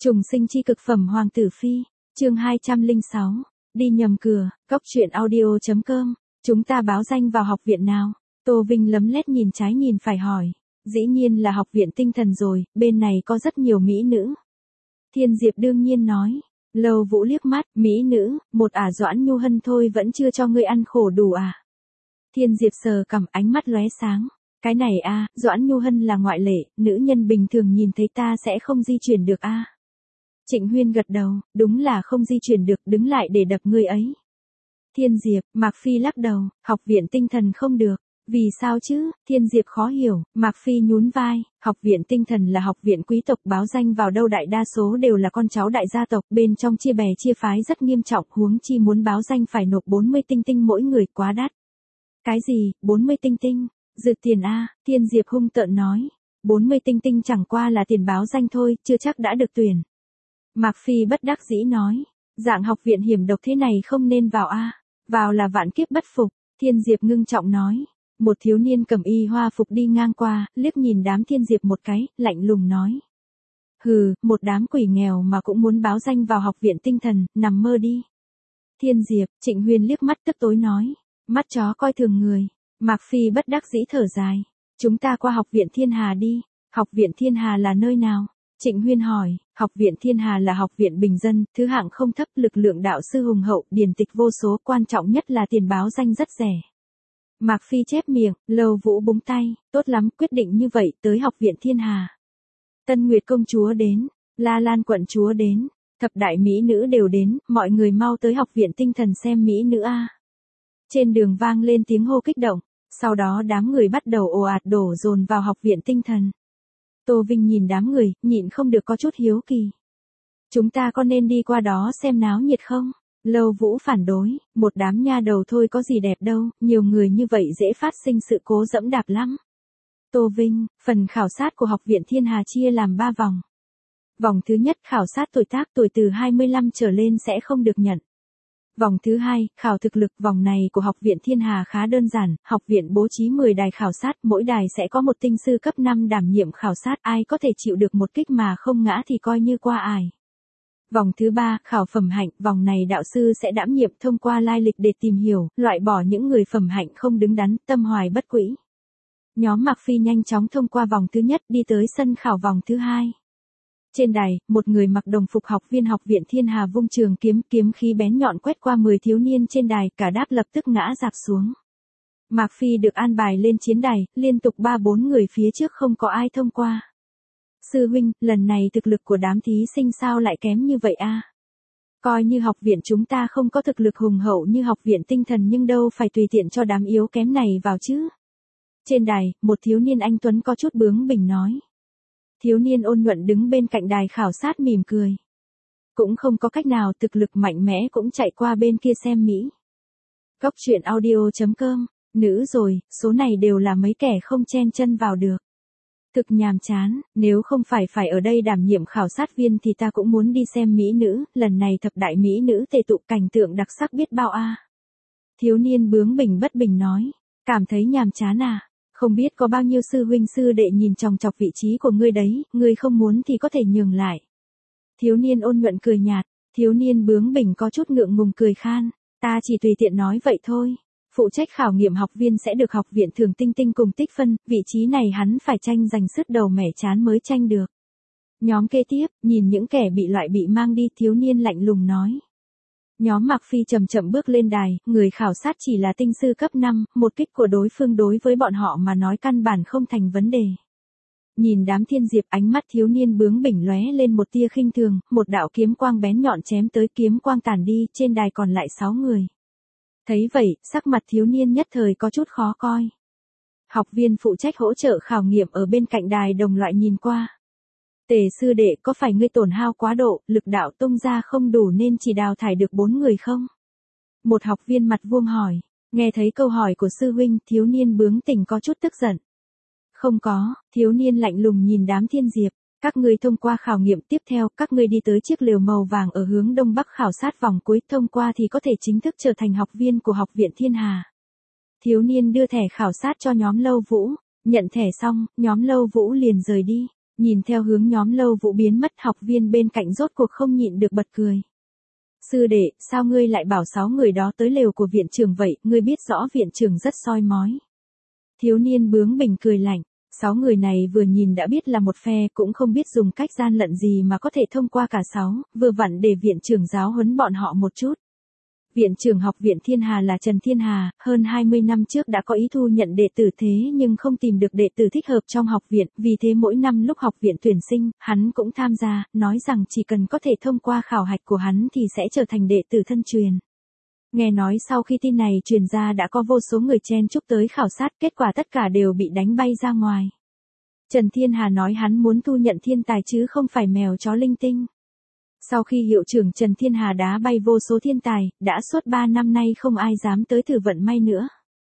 Trùng sinh chi cực phẩm Hoàng tử phi, chương 206, đi nhầm cửa, cóc truyện audio.com, chúng ta báo danh vào học viện nào? Tô Vinh lấm lét nhìn trái nhìn phải hỏi, dĩ nhiên là học viện tinh thần rồi, bên này có rất nhiều mỹ nữ. Thiên Diệp đương nhiên nói, Lâu Vũ liếc mắt, mỹ nữ, một Doãn Nhu Hân thôi vẫn chưa cho ngươi ăn khổ đủ à? Thiên Diệp sờ cằm ánh mắt lóe sáng. Cái này Doãn Nhu Hân là ngoại lệ, nữ nhân bình thường nhìn thấy ta sẽ không di chuyển được Trịnh Huyên gật đầu, đúng là không di chuyển được, đứng lại để đập ngươi ấy. Thiên Diệp, Mạc Phi lắc đầu, học viện tinh thần không được. Vì sao chứ? Thiên Diệp khó hiểu, Mạc Phi nhún vai, học viện tinh thần là học viện quý tộc, báo danh vào đâu đại đa số đều là con cháu đại gia tộc, bên trong chia bè chia phái rất nghiêm trọng, huống chi muốn báo danh phải nộp 40 tinh tinh mỗi người, quá đắt. Cái gì, 40 tinh tinh? Dự tiền Thiên Diệp hung tợn nói, 40 tinh tinh chẳng qua là tiền báo danh thôi, chưa chắc đã được tuyển. Mạc Phi bất đắc dĩ nói, dạng học viện hiểm độc thế này không nên vào vào là vạn kiếp bất phục. Thiên Diệp ngưng trọng nói, một thiếu niên cầm y hoa phục đi ngang qua, liếc nhìn đám Thiên Diệp một cái, lạnh lùng nói. Hừ, một đám quỷ nghèo mà cũng muốn báo danh vào học viện tinh thần, nằm mơ đi. Thiên Diệp, Trịnh Huyên liếc mắt tức tối nói, mắt chó coi thường người. Mạc Phi bất đắc dĩ thở dài, chúng ta qua học viện Thiên Hà đi. Học viện Thiên Hà là nơi nào? Trịnh Huyên hỏi, học viện Thiên Hà là học viện bình dân, thứ hạng không thấp, lực lượng đạo sư hùng hậu, điển tịch vô số, quan trọng nhất là tiền báo danh rất rẻ. Mạc Phi chép miệng, Lâu Vũ búng tay, tốt lắm, quyết định như vậy, tới học viện Thiên Hà. Tân Nguyệt công chúa đến, La Lan quận chúa đến, thập đại mỹ nữ đều đến, mọi người mau tới học viện tinh thần xem mỹ nữ Trên đường vang lên tiếng hô kích động, sau đó đám người bắt đầu ồ ạt đổ dồn vào học viện tinh thần. Tô Vinh nhìn đám người, nhịn không được có chút hiếu kỳ. Chúng ta có nên đi qua đó xem náo nhiệt không? Lâu Vũ phản đối, một đám nha đầu thôi có gì đẹp đâu, nhiều người như vậy dễ phát sinh sự cố dẫm đạp lắm. Tô Vinh, phần khảo sát của học viện Thiên Hà chia làm 3 vòng. Vòng thứ nhất khảo sát tuổi tác, tuổi từ 25 trở lên sẽ không được nhận. Vòng thứ hai, khảo thực lực, vòng này của học viện Thiên Hà khá đơn giản, học viện bố trí 10 đài khảo sát, mỗi đài sẽ có một tinh sư cấp 5 đảm nhiệm khảo sát, ai có thể chịu được một kích mà không ngã thì coi như qua ải. Vòng thứ ba, khảo phẩm hạnh, vòng này đạo sư sẽ đảm nhiệm thông qua lai lịch để tìm hiểu, loại bỏ những người phẩm hạnh không đứng đắn, tâm hoài bất quỹ. Nhóm Mạc Phi nhanh chóng thông qua vòng thứ nhất, đi tới sân khảo vòng thứ hai. Trên đài, một người mặc đồng phục học viên học viện Thiên Hà vung trường kiếm khí bén nhọn quét qua 10 thiếu niên trên đài, cả đáp lập tức ngã rạp xuống. Mạc Phi được an bài lên chiến đài, liên tục 3-4 người phía trước không có ai thông qua. Sư huynh, lần này thực lực của đám thí sinh sao lại kém như vậy Coi như học viện chúng ta không có thực lực hùng hậu như học viện tinh thần nhưng đâu phải tùy tiện cho đám yếu kém này vào chứ. Trên đài, một thiếu niên anh tuấn có chút bướng bỉnh nói. Thiếu niên ôn nhuận đứng bên cạnh đài khảo sát mỉm cười. Cũng không có cách nào, thực lực mạnh mẽ cũng chạy qua bên kia xem mỹ. Cóc truyện audio.com, nữ rồi, số này đều là mấy kẻ không chen chân vào được. Thực nhàm chán, nếu không phải ở đây đảm nhiệm khảo sát viên thì ta cũng muốn đi xem mỹ nữ, lần này thập đại mỹ nữ tề tụ, cảnh tượng đặc sắc biết bao Thiếu niên bướng bỉnh bất bình nói, cảm thấy nhàm chán không biết có bao nhiêu sư huynh sư đệ nhìn chòng chọc vị trí của ngươi đấy, ngươi không muốn thì có thể nhường lại. Thiếu niên ôn nhuận cười nhạt, thiếu niên bướng bỉnh có chút ngượng ngùng cười khan, ta chỉ tùy tiện nói vậy thôi. Phụ trách khảo nghiệm học viên sẽ được học viện thưởng tinh tinh cùng tích phân, vị trí này hắn phải tranh giành sứt đầu mẻ chán mới tranh được. Nhóm kế tiếp, nhìn những kẻ bị loại bị mang đi, thiếu niên lạnh lùng nói. Nhóm Mạc Phi chậm chậm bước lên đài, người khảo sát chỉ là tinh sư cấp 5, một kích của đối phương đối với bọn họ mà nói căn bản không thành vấn đề. Nhìn đám Thiên Diệp, ánh mắt thiếu niên bướng bỉnh lóe lên một tia khinh thường, một đạo kiếm quang bén nhọn chém tới, kiếm quang tàn đi, trên đài còn lại 6 người. Thấy vậy, sắc mặt thiếu niên nhất thời có chút khó coi. Học viên phụ trách hỗ trợ khảo nghiệm ở bên cạnh đài đồng loại nhìn qua. Tề sư đệ, có phải ngươi tổn hao quá độ, lực đạo tung ra không đủ nên chỉ đào thải được 4 người không? Một học viên mặt vuông hỏi. Nghe thấy câu hỏi của sư huynh, thiếu niên bướng tỉnh có chút tức giận. Không có, thiếu niên lạnh lùng nhìn đám Thiên Diệp. Các ngươi thông qua khảo nghiệm, tiếp theo, các ngươi đi tới chiếc lều màu vàng ở hướng đông bắc khảo sát vòng cuối, thông qua thì có thể chính thức trở thành học viên của học viện Thiên Hà. Thiếu niên đưa thẻ khảo sát cho nhóm Lâu Vũ, nhận thẻ xong, nhóm Lâu Vũ liền rời đi. Nhìn theo hướng nhóm Lâu Vũ biến mất, học viên bên cạnh rốt cuộc không nhịn được bật cười. Sư đệ, sao ngươi lại bảo 6 người đó tới lều của viện trưởng vậy, ngươi biết rõ viện trưởng rất soi mói. Thiếu niên bướng bỉnh cười lạnh, 6 người này vừa nhìn đã biết là một phe, cũng không biết dùng cách gian lận gì mà có thể thông qua cả 6, vừa vặn để viện trưởng giáo huấn bọn họ một chút. Viện trưởng học viện Thiên Hà là Trần Thiên Hà, hơn 20 năm trước đã có ý thu nhận đệ tử thế nhưng không tìm được đệ tử thích hợp trong học viện, vì thế mỗi năm lúc học viện tuyển sinh, hắn cũng tham gia, nói rằng chỉ cần có thể thông qua khảo hạch của hắn thì sẽ trở thành đệ tử thân truyền. Nghe nói sau khi tin này truyền ra đã có vô số người chen chúc tới khảo sát, kết quả tất cả đều bị đánh bay ra ngoài. Trần Thiên Hà nói hắn muốn thu nhận thiên tài chứ không phải mèo chó linh tinh. Sau khi hiệu trưởng Trần Thiên Hà đá bay vô số thiên tài, đã suốt 3 năm nay không ai dám tới thử vận may nữa.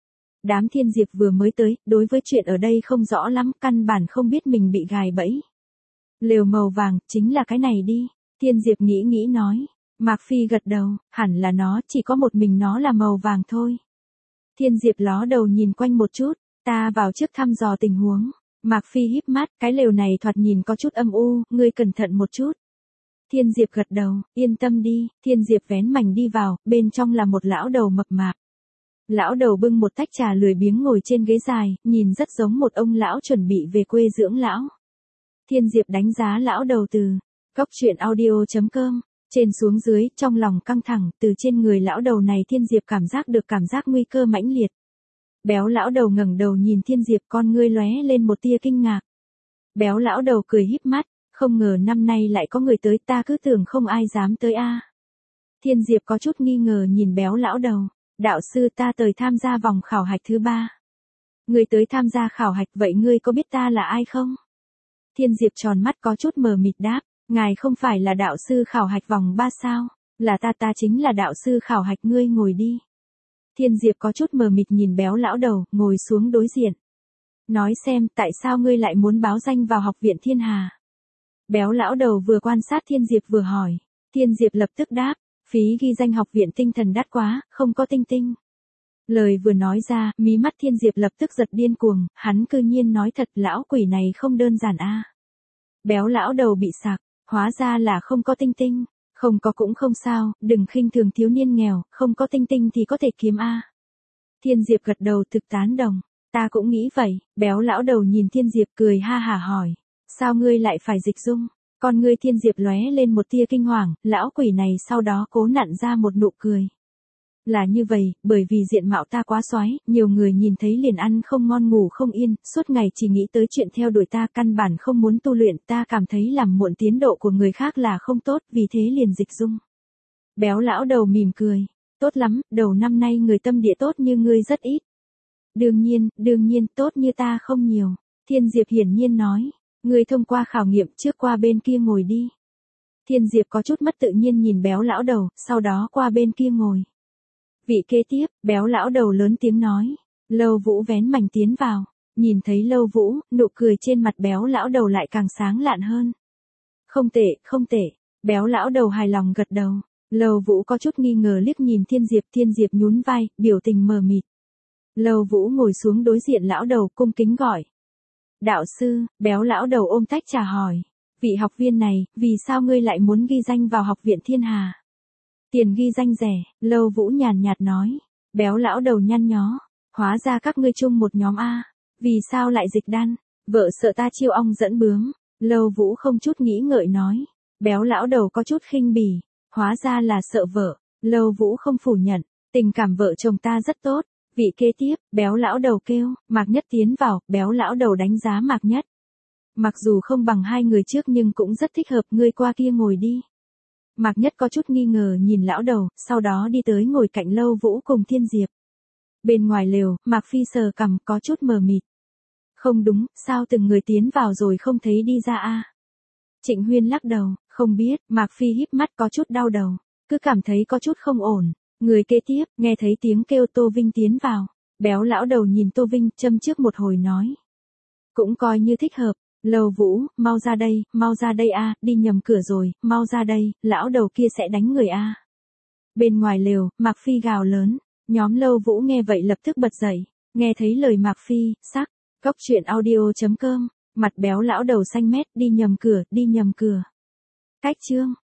Đám Thiên Diệp vừa mới tới, đối với chuyện ở đây không rõ lắm, căn bản không biết mình bị gài bẫy. Lều màu vàng, chính là cái này đi. Thiên Diệp nghĩ nói. Mạc Phi gật đầu, hẳn là nó, chỉ có một mình nó là màu vàng thôi. Thiên Diệp ló đầu nhìn quanh một chút, ta vào trước thăm dò tình huống. Mạc Phi híp mắt, cái lều này thoạt nhìn có chút âm u, ngươi cẩn thận một chút. Thiên Diệp gật đầu, yên tâm đi. Thiên Diệp vén mảnh đi vào, bên trong là một lão đầu mập mạp. Lão đầu bưng một tách trà lười biếng ngồi trên ghế dài, nhìn rất giống một ông lão chuẩn bị về quê dưỡng lão. Thiên Diệp đánh giá lão đầu từ coctruyện.audio.com, trên xuống dưới, trong lòng căng thẳng, từ trên người lão đầu này Thiên Diệp cảm giác được cảm giác nguy cơ mãnh liệt. Béo lão đầu ngẩng đầu nhìn Thiên Diệp, con ngươi lóe lên một tia kinh ngạc. Béo lão đầu cười híp mắt, không ngờ năm nay lại có người tới, ta cứ tưởng không ai dám tới a. Thiên Diệp có chút nghi ngờ nhìn béo lão đầu, đạo sư ta tới tham gia vòng khảo hạch thứ 3. Ngươi tới tham gia khảo hạch vậy ngươi có biết ta là ai không? Thiên Diệp tròn mắt có chút mờ mịt đáp, ngài không phải là đạo sư khảo hạch vòng 3 sao? Là ta chính là đạo sư khảo hạch, ngươi ngồi đi. Thiên Diệp có chút mờ mịt nhìn béo lão đầu, ngồi xuống đối diện. Nói xem, tại sao ngươi lại muốn báo danh vào học viện Thiên Hà? Béo lão đầu vừa quan sát Thiên Diệp vừa hỏi. Thiên Diệp lập tức đáp, phí ghi danh học viện tinh thần đắt quá, không có tinh tinh. Lời vừa nói ra, mí mắt Thiên Diệp lập tức giật điên cuồng, hắn cư nhiên nói thật, lão quỷ này không đơn giản a. Béo lão đầu bị sặc, hóa ra là không có tinh tinh. Không có cũng không sao, đừng khinh thường thiếu niên nghèo, không có tinh tinh thì có thể kiếm a. Thiên Diệp gật đầu thực tán đồng, ta cũng nghĩ vậy. Béo lão đầu nhìn Thiên Diệp cười ha hả hỏi, sao ngươi lại phải dịch dung? Con ngươi Thiên Diệp lóe lên một tia kinh hoàng, lão quỷ này sau đó cố nặn ra một nụ cười. Là như vậy, bởi vì diện mạo ta quá xoái, nhiều người nhìn thấy liền ăn không ngon ngủ không yên, suốt ngày chỉ nghĩ tới chuyện theo đuổi ta, căn bản không muốn tu luyện, ta cảm thấy làm muộn tiến độ của người khác là không tốt, vì thế liền dịch dung. Béo lão đầu mỉm cười, tốt lắm, đầu năm nay người tâm địa tốt như ngươi rất ít. Đương nhiên, tốt như ta không nhiều. Thiên Diệp hiển nhiên nói, ngươi thông qua khảo nghiệm, trước qua bên kia ngồi đi. Thiên Diệp có chút mất tự nhiên nhìn béo lão đầu, sau đó qua bên kia ngồi. Vị kế tiếp, béo lão đầu lớn tiếng nói. Lâu Vũ vén mảnh tiến vào, nhìn thấy Lâu Vũ, nụ cười trên mặt béo lão đầu lại càng sáng lạn hơn. Không tệ, béo lão đầu hài lòng gật đầu. Lâu Vũ có chút nghi ngờ liếc nhìn Thiên Diệp nhún vai, biểu tình mờ mịt. Lâu Vũ ngồi xuống đối diện lão đầu cung kính gọi. Đạo sư, béo lão đầu ôm tách trà hỏi. Vị học viên này, vì sao ngươi lại muốn ghi danh vào học viện Thiên Hà? Tiền ghi danh rẻ, Lâu Vũ nhàn nhạt nói. Béo lão đầu nhăn nhó. Hóa ra các ngươi chung một nhóm A. Vì sao lại dịch đan? Vợ sợ ta chiêu ong dẫn bướm. Lâu Vũ không chút nghĩ ngợi nói. Béo lão đầu có chút khinh bỉ. Hóa ra là sợ vợ. Lâu Vũ không phủ nhận. Tình cảm vợ chồng ta rất tốt. Vị kế tiếp, béo lão đầu kêu, Mạc Nhất tiến vào, béo lão đầu đánh giá Mạc Nhất. Mặc dù không bằng hai người trước nhưng cũng rất thích hợp, ngươi qua kia ngồi đi. Mạc Nhất có chút nghi ngờ nhìn lão đầu, sau đó đi tới ngồi cạnh Lâu Vũ cùng Thiên Diệp. Bên ngoài lều, Mạc Phi sờ cằm có chút mờ mịt. Không đúng, sao từng người tiến vào rồi không thấy đi ra a? Trịnh Huyên lắc đầu, không biết, Mạc Phi híp mắt có chút đau đầu, cứ cảm thấy có chút không ổn. Người kế tiếp, nghe thấy tiếng kêu Tô Vinh tiến vào. Béo lão đầu nhìn Tô Vinh, châm trước một hồi nói. Cũng coi như thích hợp. Lâu Vũ, mau ra đây a, đi nhầm cửa rồi, mau ra đây, lão đầu kia sẽ đánh người a. Bên ngoài lều, Mạc Phi gào lớn. Nhóm Lâu Vũ nghe vậy lập tức bật dậy. Nghe thấy lời Mạc Phi, coctruyện.audio.com. Mặt béo lão đầu xanh mét, đi nhầm cửa, đi nhầm cửa. Cách chương.